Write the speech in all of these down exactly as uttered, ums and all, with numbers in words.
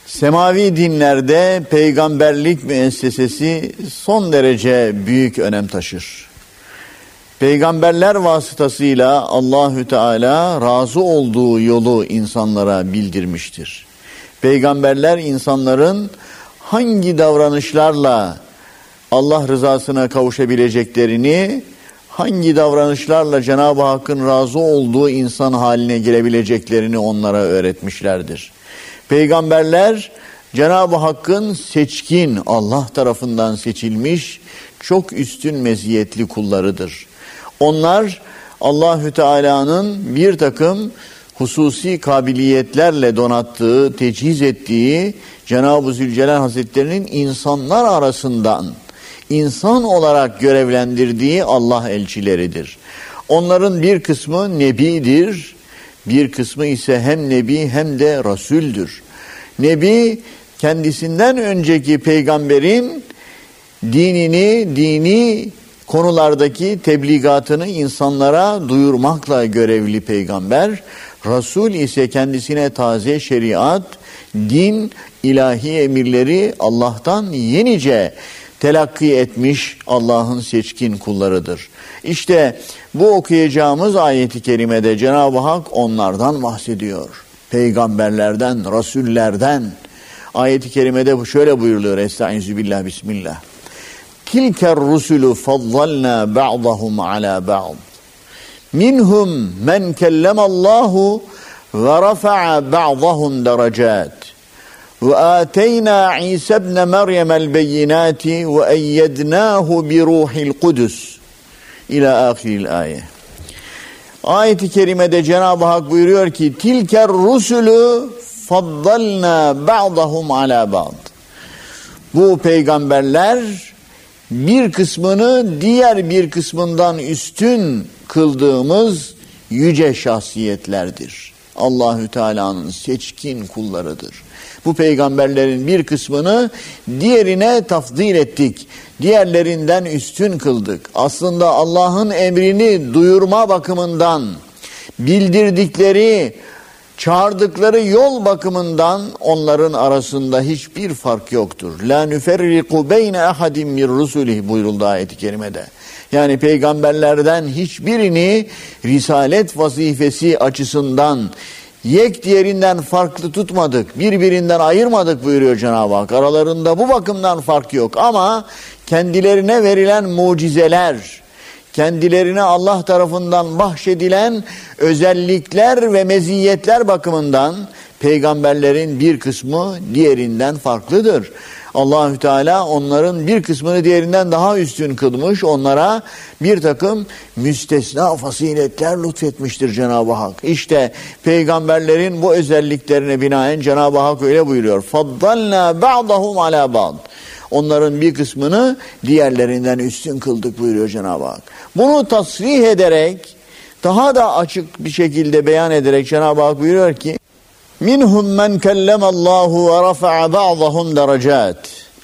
Semavi dinlerde peygamberlik müessesesi son derece büyük önem taşır. Peygamberler vasıtasıyla Allahü Teala razı olduğu yolu insanlara bildirmiştir. Peygamberler insanların hangi davranışlarla Allah rızasına kavuşabileceklerini, hangi davranışlarla Cenab-ı Hakk'ın razı olduğu insan haline gelebileceklerini onlara öğretmişlerdir. Peygamberler Cenab-ı Hakk'ın seçkin, Allah tarafından seçilmiş çok üstün meziyetli kullarıdır. Onlar Allahü Teala'nın bir takım hususi kabiliyetlerle donattığı, tecihiz ettiği Cenab-ı Zülcelal Hazretleri'nin insanlar arasından insan olarak görevlendirdiği Allah elçileridir. Onların bir kısmı nebidir, bir kısmı ise hem nebi hem de rasuldür. Nebi kendisinden önceki peygamberin dinini, dini konulardaki tebligatını insanlara duyurmakla görevli peygamber. Rasul ise kendisine taze şeriat, din, ilahi emirleri Allah'tan yenice telakki etmiş Allah'ın seçkin kullarıdır. İşte bu okuyacağımız ayeti kerimede Cenab-ı Hak onlardan bahsediyor. Peygamberlerden, rasullerden. Ayeti kerimede şöyle buyuruluyor. Estağfirullah, bismillah. Tilker rusulu faddalna ba'dahum ala ba'd. Minhum men kellemallahu ve rafa'a ba'dahum derecat. Ve ateyna İsa ibn Meryem'el beyinati ve eyyednahu bi ruhil kudüs. İlâ âhiril ayet. Ayet-i kerimede Cenab-ı Hak buyuruyor ki tilker rusulü faddalna ba'dahum ala ba'd. Bu peygamberler bir kısmını diğer bir kısmından üstün kıldığımız yüce şahsiyetlerdir. Allahü Teala'nın seçkin kullarıdır. Bu peygamberlerin bir kısmını diğerine tafdil ettik. Diğerlerinden üstün kıldık. Aslında Allah'ın emrini duyurma bakımından, bildirdikleri, çağırdıkları yol bakımından onların arasında hiçbir fark yoktur. La nüferriku beyne ahadin min rusulih buyuruldu ayet-i kerimede. Yani peygamberlerden hiçbirini risalet vazifesi açısından yek diğerinden farklı tutmadık, birbirinden ayırmadık buyuruyor Cenab-ı Hak. Aralarında bu bakımdan fark yok ama kendilerine verilen mucizeler, kendilerine Allah tarafından bahşedilen özellikler ve meziyetler bakımından peygamberlerin bir kısmı diğerinden farklıdır. Allahü Teala onların bir kısmını diğerinden daha üstün kılmış, onlara bir takım müstesna faziletler lütfetmiştir Cenab-ı Hak. İşte peygamberlerin bu özelliklerine binaen Cenab-ı Hak öyle buyuruyor. Faddalna ba'dahum ala ba'd. Onların bir kısmını diğerlerinden üstün kıldık buyuruyor Cenab-ı Hak. Bunu tasrih ederek, daha da açık bir şekilde beyan ederek Cenab-ı Hak buyuruyor ki minhum men kellemallahu ve rafa'a ba'dahum derecat.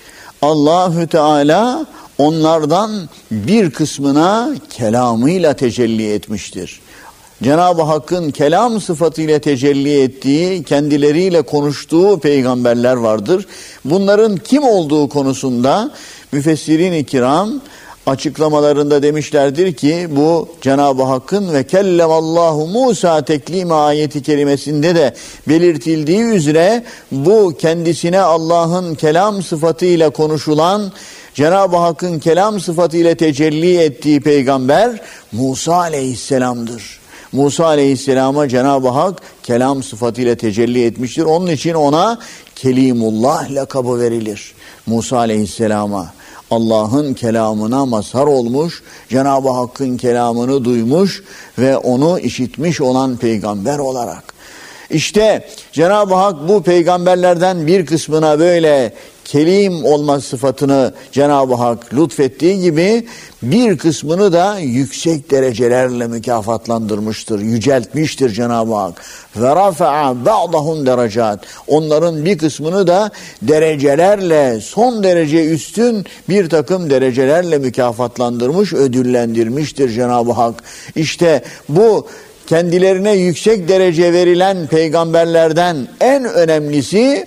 Allahü Teala onlardan bir kısmına kelamıyla tecelli etmiştir. Cenab-ı Hakk'ın kelam sıfatıyla tecelli ettiği, kendileriyle konuştuğu peygamberler vardır. Bunların kim olduğu konusunda müfessirin-i kiram açıklamalarında demişlerdir ki bu Cenab-ı Hakk'ın ve kellemallahu Musa teklime ayeti kerimesinde de belirtildiği üzere bu kendisine Allah'ın kelam sıfatıyla konuşulan, Cenab-ı Hakk'ın kelam sıfatıyla tecelli ettiği peygamber Musa aleyhisselamdır. Musa aleyhisselama Cenab-ı Hak kelam sıfatıyla tecelli etmiştir. Onun için ona Kelimullah lakabı verilir. Musa aleyhisselama Allah'ın kelamına mazhar olmuş, Cenab-ı Hakk'ın kelamını duymuş ve onu işitmiş olan peygamber olarak. İşte Cenab-ı Hak bu peygamberlerden bir kısmına böyle kelim olma sıfatını Cenab-ı Hak lütfettiği gibi bir kısmını da yüksek derecelerle mükafatlandırmıştır, yüceltmiştir Cenab-ı Hak. Ve rafa'a ba'dahum derecat. Onların bir kısmını da derecelerle, son derece üstün bir takım derecelerle mükafatlandırmış, ödüllendirmiştir Cenab-ı Hak. İşte bu kendilerine yüksek derece verilen peygamberlerden en önemlisi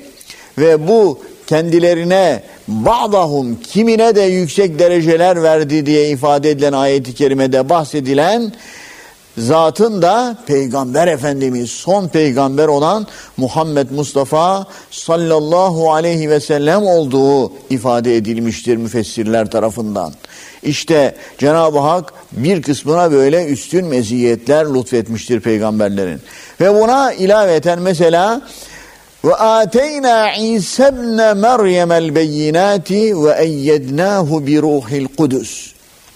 ve bu kendilerine ba'dahum kimine de yüksek dereceler verdi diye ifade edilen ayet-i kerimede bahsedilen zatın da Peygamber Efendimiz, son peygamber olan Muhammed Mustafa sallallahu aleyhi ve sellem olduğu ifade edilmiştir müfessirler tarafından. İşte Cenab-ı Hak bir kısmına böyle üstün meziyetler lütfetmiştir peygamberlerin. Ve buna ilaveten mesela ve ateyna İsa ibn Meryem'el beyinati ve eyyednahu bi ruhil kudüs.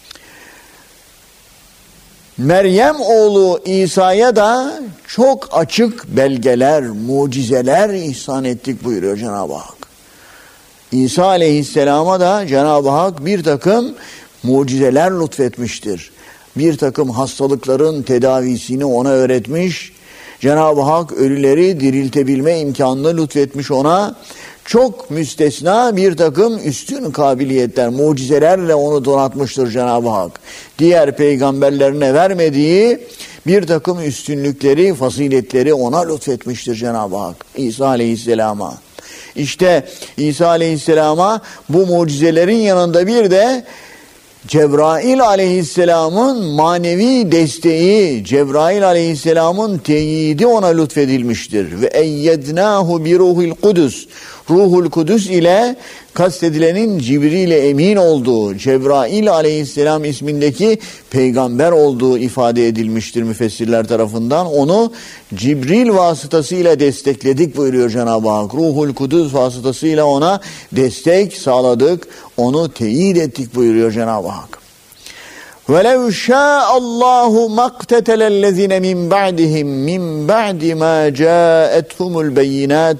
Meryem oğlu İsa'ya da çok açık belgeler, mucizeler ihsan ettik buyuruyor Cenab-ı Hak. İsa aleyhisselama da Cenab-ı Hak bir takım mucizeler lütfetmiştir. Bir takım hastalıkların tedavisini ona öğretmiş. Cenab-ı Hak ölüleri diriltebilme imkanını lütfetmiş ona. Çok müstesna bir takım üstün kabiliyetler, mucizelerle onu donatmıştır Cenab-ı Hak. Diğer peygamberlerine vermediği bir takım üstünlükleri, faziletleri ona lütfetmiştir Cenab-ı Hak İsa aleyhisselama. İşte İsa aleyhisselama bu mucizelerin yanında bir de Cebrail aleyhisselamın manevi desteği, Cebrail aleyhisselamın teyidi ona lütfedilmiştir. Ve eyyednahu bi ruhil kudüs. Ruhul Kudüs ile kastedilenin Cibril emin olduğu, Cebrail aleyhisselam ismindeki peygamber olduğu ifade edilmiştir müfessirler tarafından. Onu Cibril vasıtasıyla destekledik buyuruyor Cenab-ı Hak. Ruhul Kudüs vasıtasıyla ona destek sağladık, onu teyit ettik buyuruyor Cenab-ı Hak. وَلَوْ شَاءَ اللّٰهُ مَقْتَتَلَ الَّذِينَ مِنْ بَعْدِهِمْ مِنْ بَعْدِ مَا جَاءَتْهُمُ الْبَيِّنَاتِ.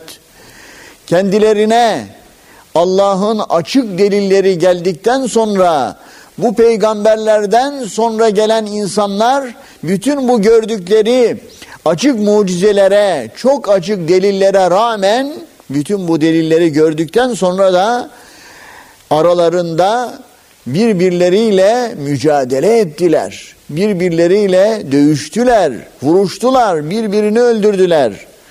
Kendilerine Allah'ın açık delilleri geldikten sonra, bu peygamberlerden sonra gelen insanlar bütün bu gördükleri açık mucizelere, çok açık delillere rağmen, bütün bu delilleri gördükten sonra da aralarında birbirleriyle mücadele ettiler. Birbirleriyle dövüştüler, vuruştular, birbirini öldürdüler.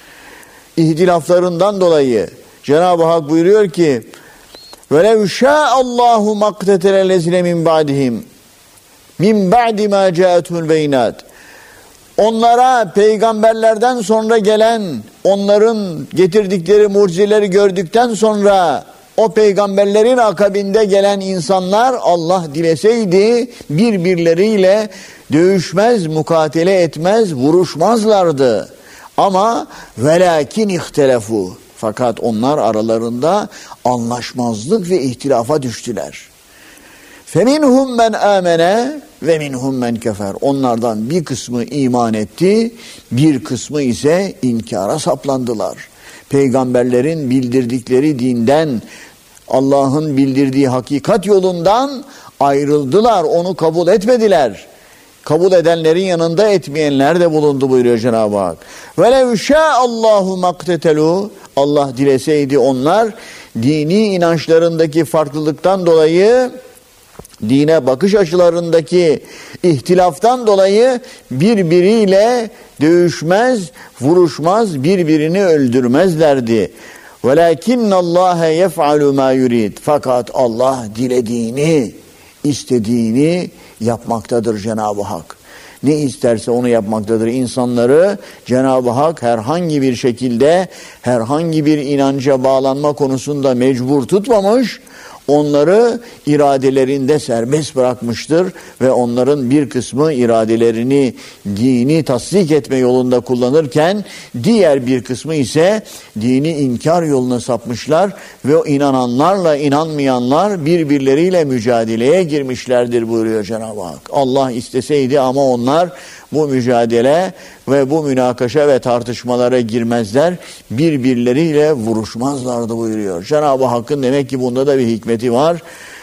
İhtilaflarından dolayı Cenab-ı Hak buyuruyor ki وَلَوْ شَاءَ اللّٰهُ مَقْتَتَلَ الَّذِينَ مِنْ بَعْدِهِمْ مِنْ بَعْدِ مَا جَاءَتْهُمُ الْبَيِّنَاتِ. Onlara peygamberlerden sonra gelen, onların getirdikleri mucizeleri gördükten sonra o peygamberlerin akabinde gelen insanlar Allah dileseydi birbirleriyle dövüşmez, mukatele etmez, vuruşmazlardı. Ama velakin ihtelefu. Fakat onlar aralarında anlaşmazlık ve ihtilafa düştüler. Feminhum men amene ve minhum men kefer. Onlardan bir kısmı iman etti, bir kısmı ise inkara saplandılar. Peygamberlerin bildirdikleri dinden, Allah'ın bildirdiği hakikat yolundan ayrıldılar, onu kabul etmediler. Kabul edenlerin yanında etmeyenler de bulundu buyuruyor Cenab-ı Hak. وَلَوْ شَاءَ اللّٰهُ مَقْتَتَلُوا. Allah dileseydi onlar dini inançlarındaki farklılıktan dolayı, dine bakış açılarındaki ihtilaftan dolayı birbiriyle dövüşmez, vuruşmaz, birbirini öldürmezlerdi. وَلَكِنَّ اللّٰهَ يَفْعَلُ مَا يُرِيدُ. Fakat Allah dilediğini, istediğini yapmaktadır Cenab-ı Hak. Ne isterse onu yapmaktadır. İnsanları Cenab-ı Hak herhangi bir şekilde, herhangi bir inanca bağlanma konusunda mecbur tutmamış, onları iradelerinde serbest bırakmıştır ve onların bir kısmı iradelerini dini tasdik etme yolunda kullanırken diğer bir kısmı ise dini inkar yoluna sapmışlar ve o inananlarla inanmayanlar birbirleriyle mücadeleye girmişlerdir buyuruyor Cenab-ı Hak. Allah isteseydi ama onlar bu mücadele ve bu münakaşa ve tartışmalara girmezler, birbirleriyle vuruşmazlardı buyuruyor. Cenab-ı Hakk'ın demek ki bunda da bir hikmeti var.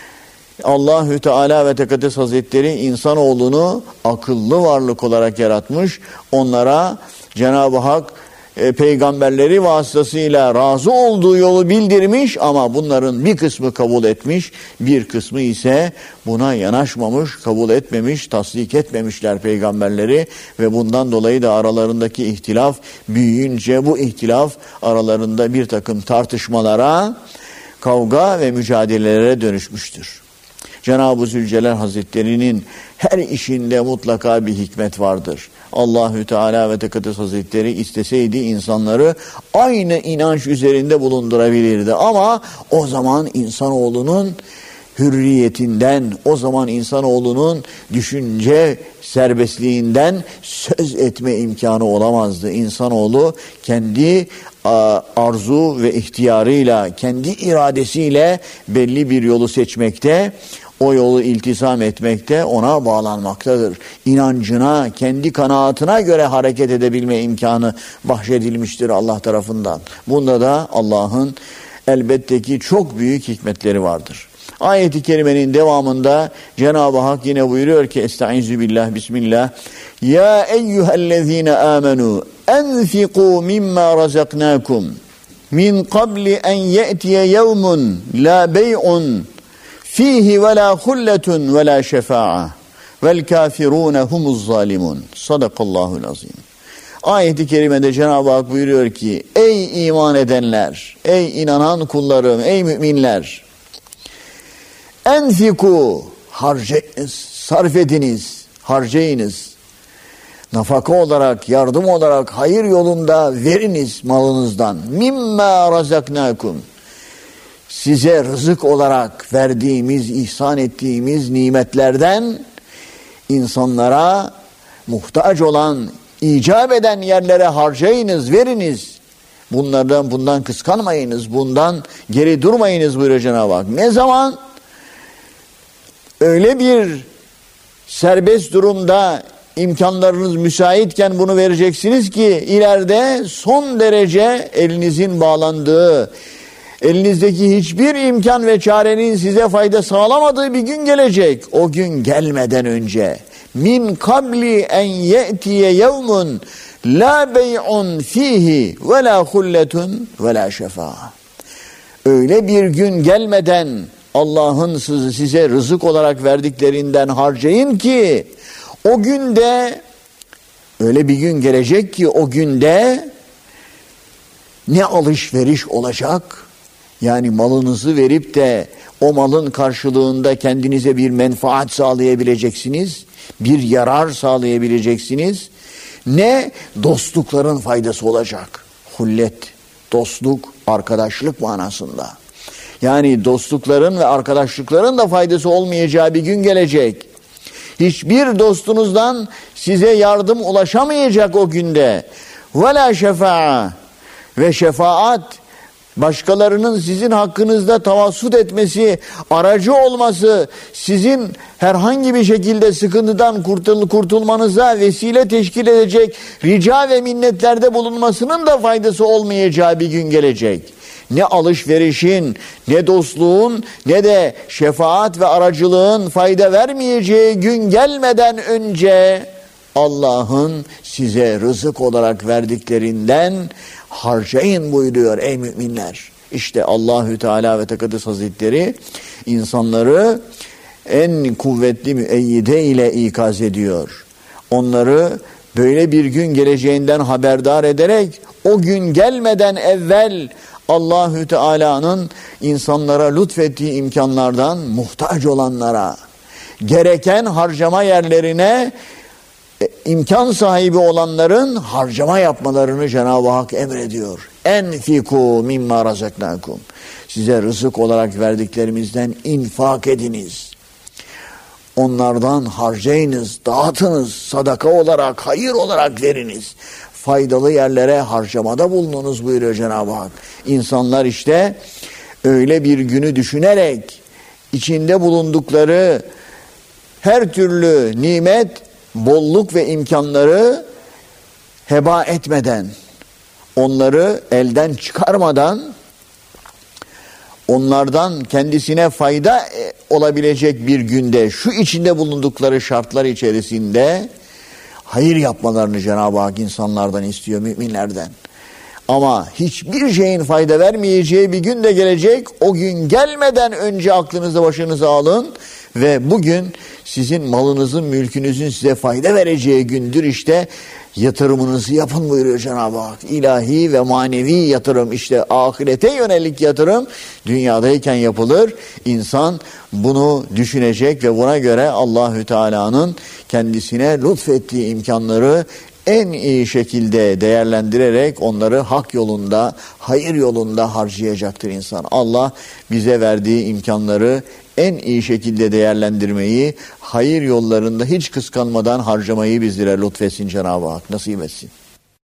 Allahü Teala ve Tekaddes Hazretleri insanoğlunu akıllı varlık olarak yaratmış. Onlara Cenab-ı Hak e, peygamberleri vasıtasıyla razı olduğu yolu bildirmiş ama bunların bir kısmı kabul etmiş, bir kısmı ise buna yanaşmamış, kabul etmemiş, tasdik etmemişler peygamberleri ve bundan dolayı da aralarındaki ihtilaf büyüyünce bu ihtilaf aralarında bir takım tartışmalara, kavga ve mücadelelere dönüşmüştür. Cenab-ı Zülcelal Hazretleri'nin her işinde mutlaka bir hikmet vardır. Allahü Teala ve Tekaddes Hazretleri isteseydi insanları aynı inanç üzerinde bulundurabilirdi. Ama o zaman insanoğlunun hürriyetinden, o zaman insanoğlunun düşünce serbestliğinden söz etme imkanı olamazdı. İnsanoğlu kendi arzu ve ihtiyarıyla, kendi iradesiyle belli bir yolu seçmekte, o yolu iltizam etmekte, ona bağlanmaktadır. İnancına, kendi kanaatine göre hareket edebilme imkanı bahşedilmiştir Allah tarafından. Bunda da Allah'ın elbette ki çok büyük hikmetleri vardır. Ayet-i kerimenin devamında Cenab-ı Hak yine buyuruyor ki Estaizu billah, bismillah. Ya eyyühellezine amenu enfiqu mimma razaknakum min qabli en ye'tiye yevmun la bey'un fihi ve la hulletun ve la şefa'a vel kafirune humuz zalimun. Sadakallahul azim. Ayet-i kerimede Cenab-ı Hak buyuruyor ki ey iman edenler, ey inanan kullarım, ey müminler, enfiku, harcayınız, sarf ediniz, harcayınız. Nafaka olarak, yardım olarak, hayır yolunda veriniz malınızdan. Mimma razaknakum. Size rızık olarak verdiğimiz, ihsan ettiğimiz nimetlerden insanlara muhtaç olan, icap eden yerlere harcayınız, veriniz. Bunlardan, bundan kıskanmayınız, bundan geri durmayınız buyuruyor Cenab-ı Hak. Ne zaman? Öyle bir serbest durumda imkanlarınız müsaitken bunu vereceksiniz ki ileride son derece elinizin bağlandığı, elinizdeki hiçbir imkan ve çarenin size fayda sağlamadığı bir gün gelecek. O gün gelmeden önce min kabli en ye'tiye yevmun la bey'un fihi ve la hulletun ve la şefa'a. Öyle bir gün gelmeden Allah'ın size rızık olarak verdiklerinden harcayın ki o günde, öyle bir gün gelecek ki o günde ne alışveriş olacak, yani malınızı verip de o malın karşılığında kendinize bir menfaat sağlayabileceksiniz, bir yarar sağlayabileceksiniz, ne dostlukların faydası olacak. Hullet, dostluk, arkadaşlık manasında. Yani dostlukların ve arkadaşlıkların da faydası olmayacağı bir gün gelecek. Hiçbir dostunuzdan size yardım ulaşamayacak o günde. وَلَا شَفَاءَ ve şefaat, başkalarının sizin hakkınızda tavassut etmesi, aracı olması, sizin herhangi bir şekilde sıkıntıdan kurtul kurtulmanıza vesile teşkil edecek rica ve minnetlerde bulunmasının da faydası olmayacağı bir gün gelecek. Ne alışverişin, ne dostluğun, ne de şefaat ve aracılığın fayda vermeyeceği gün gelmeden önce Allah'ın size rızık olarak verdiklerinden harcayın buyuruyor ey müminler. İşte Allahü Teala ve Tekaddes Hazretleri insanları en kuvvetli müeyyide ile ikaz ediyor. Onları böyle bir gün geleceğinden haberdar ederek o gün gelmeden evvel Allahü Teala'nın insanlara lütfettiği imkanlardan muhtaç olanlara, gereken harcama yerlerine imkan sahibi olanların harcama yapmalarını Cenab-ı Hak emrediyor. Enfiku mimma razaknakum. Size rızık olarak verdiklerimizden infak ediniz. Onlardan harcayınız, dağıtınız, sadaka olarak, hayır olarak veriniz. Faydalı yerlere harcamada bulununuz buyuruyor Cenab-ı Hak. İnsanlar işte öyle bir günü düşünerek içinde bulundukları her türlü nimet, bolluk ve imkanları heba etmeden, onları elden çıkarmadan, onlardan kendisine fayda olabilecek bir günde, şu içinde bulundukları şartlar içerisinde hayır yapmalarını Cenab-ı Hak insanlardan istiyor, müminlerden. Ama hiçbir şeyin fayda vermeyeceği bir gün de gelecek. O gün gelmeden önce aklınızı başınıza alın ve bugün sizin malınızın, mülkünüzün size fayda vereceği gündür işte. Yatırımınızı yapın buyuruyor Cenab-ı Hak. İlahi ve manevi yatırım, işte ahirete yönelik yatırım dünyadayken yapılır. İnsan bunu düşünecek ve buna göre Allahü Teala'nın kendisine lütfettiği imkanları en iyi şekilde değerlendirerek onları hak yolunda, hayır yolunda harcayacaktır insan. Allah bize verdiği imkanları en iyi şekilde değerlendirmeyi, hayır yollarında hiç kıskanmadan harcamayı bizlere lütfetsin Cenab-ı Hak, nasip etsin.